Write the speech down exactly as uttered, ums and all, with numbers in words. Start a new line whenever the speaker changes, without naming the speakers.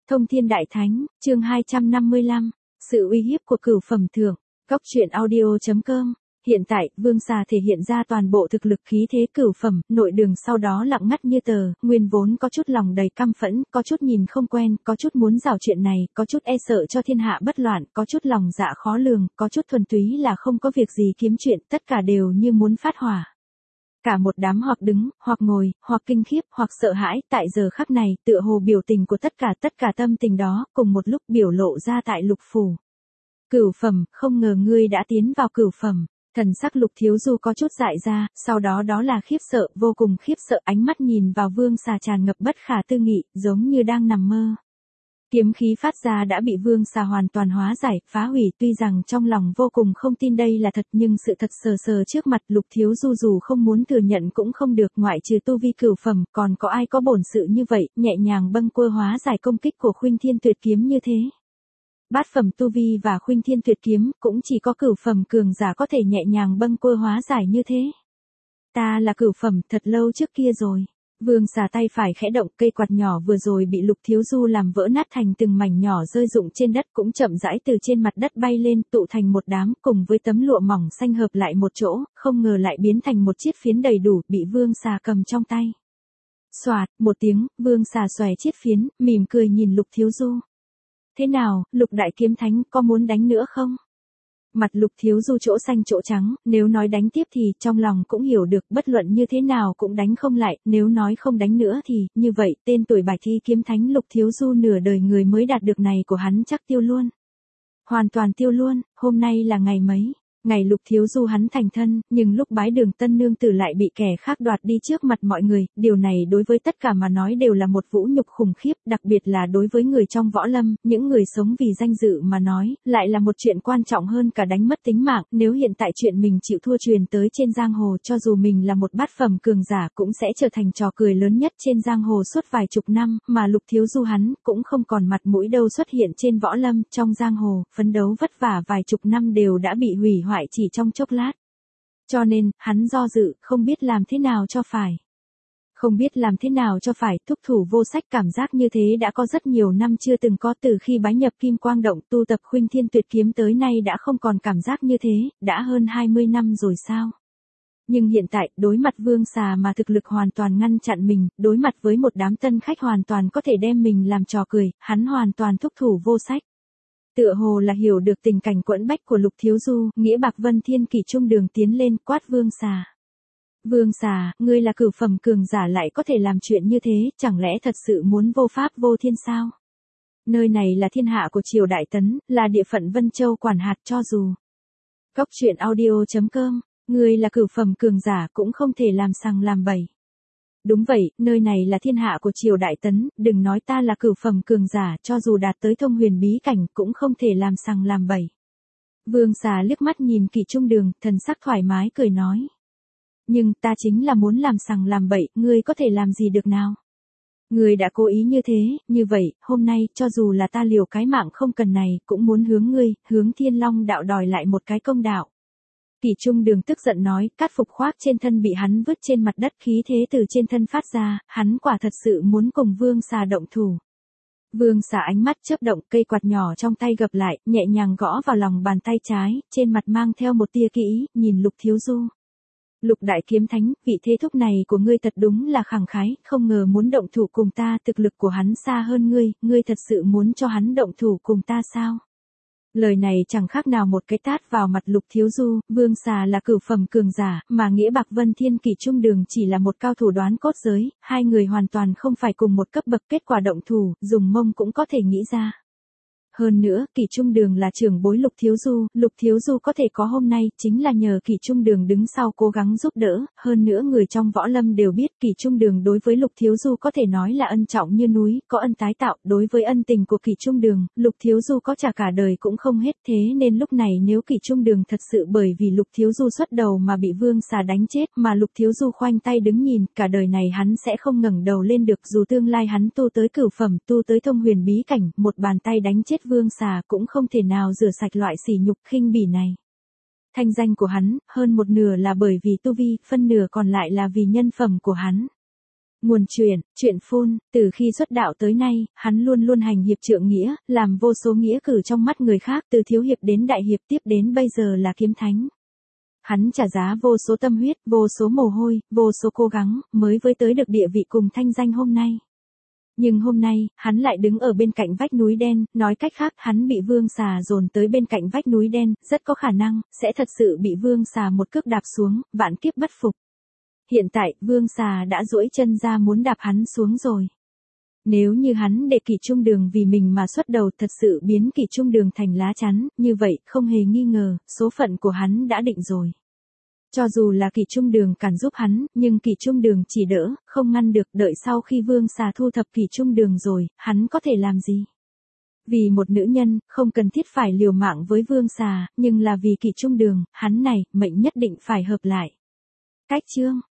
Thông Thiên Đại Thánh, chương hai trăm năm mươi lăm, sự uy hiếp của cửu phẩm thượng, góc truyện audio chấm com. Hiện tại, Vương Xà thể hiện ra toàn bộ thực lực khí thế cửu phẩm, nội đường sau đó lặng ngắt như tờ, nguyên vốn có chút lòng đầy căm phẫn, có chút nhìn không quen, có chút muốn rào chuyện này, có chút e sợ cho thiên hạ bất loạn, có chút lòng dạ khó lường, có chút thuần túy là không có việc gì kiếm chuyện, tất cả đều như muốn phát hỏa. Cả một đám hoặc đứng, hoặc ngồi, hoặc kinh khiếp, hoặc sợ hãi, tại giờ khắc này, tựa hồ biểu tình của tất cả tất cả tâm tình đó, cùng một lúc biểu lộ ra tại Lục phủ. Cửu phẩm, không ngờ ngươi đã tiến vào cửu phẩm. Thần sắc Lục Thiếu Du có chút dại ra, sau đó đó là khiếp sợ, vô cùng khiếp sợ, ánh mắt nhìn vào Vương Xà tràn ngập bất khả tư nghị, giống như đang nằm mơ. Kiếm khí phát ra đã bị Vương Xà hoàn toàn hóa giải, phá hủy, tuy rằng trong lòng vô cùng không tin đây là thật nhưng sự thật sờ sờ trước mặt Lục Thiếu Du dù không muốn thừa nhận cũng không được, ngoại trừ tu vi cửu phẩm, còn có ai có bổn sự như vậy, nhẹ nhàng bâng quơ hóa giải công kích của Khuynh Thiên Tuyệt Kiếm như thế. Bát phẩm tu vi và Khuynh Thiên Tuyệt Kiếm cũng chỉ có cửu phẩm cường giả có thể nhẹ nhàng bâng quơ hóa giải như thế. Ta là cửu phẩm thật lâu trước kia rồi. Vương Xà tay phải khẽ động, cây quạt nhỏ vừa rồi bị Lục Thiếu Du làm vỡ nát thành từng mảnh nhỏ rơi rụng trên đất cũng chậm rãi từ trên mặt đất bay lên, tụ thành một đám, cùng với tấm lụa mỏng xanh hợp lại một chỗ, không ngờ lại biến thành một chiếc phiến đầy đủ, bị Vương Xà cầm trong tay. Xoạt, một tiếng, Vương Xà xòe chiếc phiến, mỉm cười nhìn Lục Thiếu Du. Thế nào, Lục Đại Kiếm Thánh, có muốn đánh nữa không? Mặt Lục Thiếu Du chỗ xanh chỗ trắng, nếu nói đánh tiếp thì trong lòng cũng hiểu được, bất luận như thế nào cũng đánh không lại, nếu nói không đánh nữa thì, như vậy, tên tuổi Bạch Thi Kiếm Thánh Lục Thiếu Du nửa đời người mới đạt được này của hắn chắc tiêu luôn. Hoàn toàn tiêu luôn, hôm nay là ngày mấy? Ngày Lục Thiếu Du hắn thành thân, nhưng lúc bái đường tân nương tử lại bị kẻ khác đoạt đi trước mặt mọi người, điều này đối với tất cả mà nói đều là một vũ nhục khủng khiếp, đặc biệt là đối với người trong võ lâm, những người sống vì danh dự mà nói, lại là một chuyện quan trọng hơn cả đánh mất tính mạng, nếu hiện tại chuyện mình chịu thua truyền tới trên giang hồ, cho dù mình là một bát phẩm cường giả cũng sẽ trở thành trò cười lớn nhất trên giang hồ suốt vài chục năm, mà Lục Thiếu Du hắn cũng không còn mặt mũi đâu xuất hiện trên võ lâm, trong giang hồ, phấn đấu vất vả vài chục năm đều đã bị hủy hoại chỉ trong chốc lát. Cho nên, hắn do dự, không biết làm thế nào cho phải. Không biết làm thế nào cho phải, thúc thủ vô sách, cảm giác như thế đã có rất nhiều năm chưa từng có, từ khi bái nhập Kim Quang Động tu tập Khuynh Thiên Tuyệt Kiếm tới nay đã không còn cảm giác như thế, đã hơn hai mươi năm rồi sao? Nhưng hiện tại, đối mặt Vương Xà mà thực lực hoàn toàn ngăn chặn mình, đối mặt với một đám tân khách hoàn toàn có thể đem mình làm trò cười, hắn hoàn toàn thúc thủ vô sách. Tựa hồ là hiểu được tình cảnh quẫn bách của Lục Thiếu Du, Nghĩa Bạc Vân Thiên Kỷ trung đường tiến lên, quát Vương Xà. Vương Xà, ngươi là cửu phẩm cường giả lại có thể làm chuyện như thế, chẳng lẽ thật sự muốn vô pháp vô thiên sao? Nơi này là thiên hạ của Triều Đại Tấn, là địa phận Vân Châu quản hạt, cho dù. Góc truyện audio chấm com, ngươi là cửu phẩm cường giả cũng không thể làm sằng làm bậy. Đúng vậy, nơi này là thiên hạ của Triều Đại Tấn, đừng nói ta là cửu phẩm cường giả, cho dù đạt tới thông huyền bí cảnh cũng không thể làm sằng làm bậy. Vương Xà liếc mắt nhìn Kỷ Trung Đường, thần sắc thoải mái cười nói. Nhưng ta chính là muốn làm sằng làm bậy, ngươi có thể làm gì được nào? Ngươi đã cố ý như thế, như vậy, hôm nay, cho dù là ta liều cái mạng không cần này, cũng muốn hướng ngươi, hướng Thiên Long đạo đòi lại một cái công đạo. Kỷ Trung Đường tức giận nói, cát phục khoác trên thân bị hắn vứt trên mặt đất, khí thế từ trên thân phát ra, hắn quả thật sự muốn cùng Vương Xà động thủ. Vương Xà ánh mắt chớp động, cây quạt nhỏ trong tay gập lại, nhẹ nhàng gõ vào lòng bàn tay trái, trên mặt mang theo một tia kỹ, nhìn Lục Thiếu Du. Lục Đại Kiếm Thánh, vị thế thúc này của ngươi thật đúng là khẳng khái, không ngờ muốn động thủ cùng ta, thực lực của hắn xa hơn ngươi, ngươi thật sự muốn cho hắn động thủ cùng ta sao? Lời này chẳng khác nào một cái tát vào mặt Lục Thiếu Du, Vương Xà là cửu phẩm cường giả, mà Nghĩa Bạc Vân Thiên Kỷ trung đường chỉ là một cao thủ đoán cốt giới, hai người hoàn toàn không phải cùng một cấp bậc, kết quả động thủ, dùng mông cũng có thể nghĩ ra. Hơn nữa, Kỷ Trung Đường là trưởng bối Lục Thiếu Du, Lục Thiếu Du có thể có hôm nay, chính là nhờ Kỷ Trung Đường đứng sau cố gắng giúp đỡ, hơn nữa người trong võ lâm đều biết Kỷ Trung Đường đối với Lục Thiếu Du có thể nói là ân trọng như núi, có ân tái tạo, đối với ân tình của Kỷ Trung Đường, Lục Thiếu Du có trả cả đời cũng không hết, thế nên lúc này nếu Kỷ Trung Đường thật sự bởi vì Lục Thiếu Du xuất đầu mà bị Vương Xà đánh chết, mà Lục Thiếu Du khoanh tay đứng nhìn, cả đời này hắn sẽ không ngẩng đầu lên được, dù tương lai hắn tu tới cửu phẩm, tu tới thông huyền bí cảnh, một bàn tay đánh chết Vương Xà cũng không thể nào rửa sạch loại sỉ nhục khinh bỉ này. Thanh danh của hắn, hơn một nửa là bởi vì tu vi, phân nửa còn lại là vì nhân phẩm của hắn. Nguồn truyện, truyện phun, từ khi xuất đạo tới nay, hắn luôn luôn hành hiệp trượng nghĩa, làm vô số nghĩa cử trong mắt người khác, từ thiếu hiệp đến đại hiệp tiếp đến bây giờ là kiếm thánh. Hắn trả giá vô số tâm huyết, vô số mồ hôi, vô số cố gắng, mới với tới được địa vị cùng thanh danh hôm nay. Nhưng hôm nay, hắn lại đứng ở bên cạnh vách núi đen, nói cách khác hắn bị vương xà dồn tới bên cạnh vách núi đen, rất có khả năng, sẽ thật sự bị vương xà một cước đạp xuống, vạn kiếp bất phục. Hiện tại, vương xà đã duỗi chân ra muốn đạp hắn xuống rồi. Nếu như hắn để Kỷ Trung Đường vì mình mà xuất đầu thật sự biến Kỷ Trung Đường thành lá chắn, như vậy, không hề nghi ngờ, số phận của hắn đã định rồi. Cho dù là Kỷ Trung Đường cản giúp hắn, nhưng Kỷ Trung Đường chỉ đỡ, không ngăn được, đợi sau khi vương xà thu thập Kỷ Trung Đường rồi, hắn có thể làm gì? Vì một nữ nhân, không cần thiết phải liều mạng với vương xà, nhưng là vì Kỷ Trung Đường, hắn này, mệnh nhất định phải hợp lại. Cách chương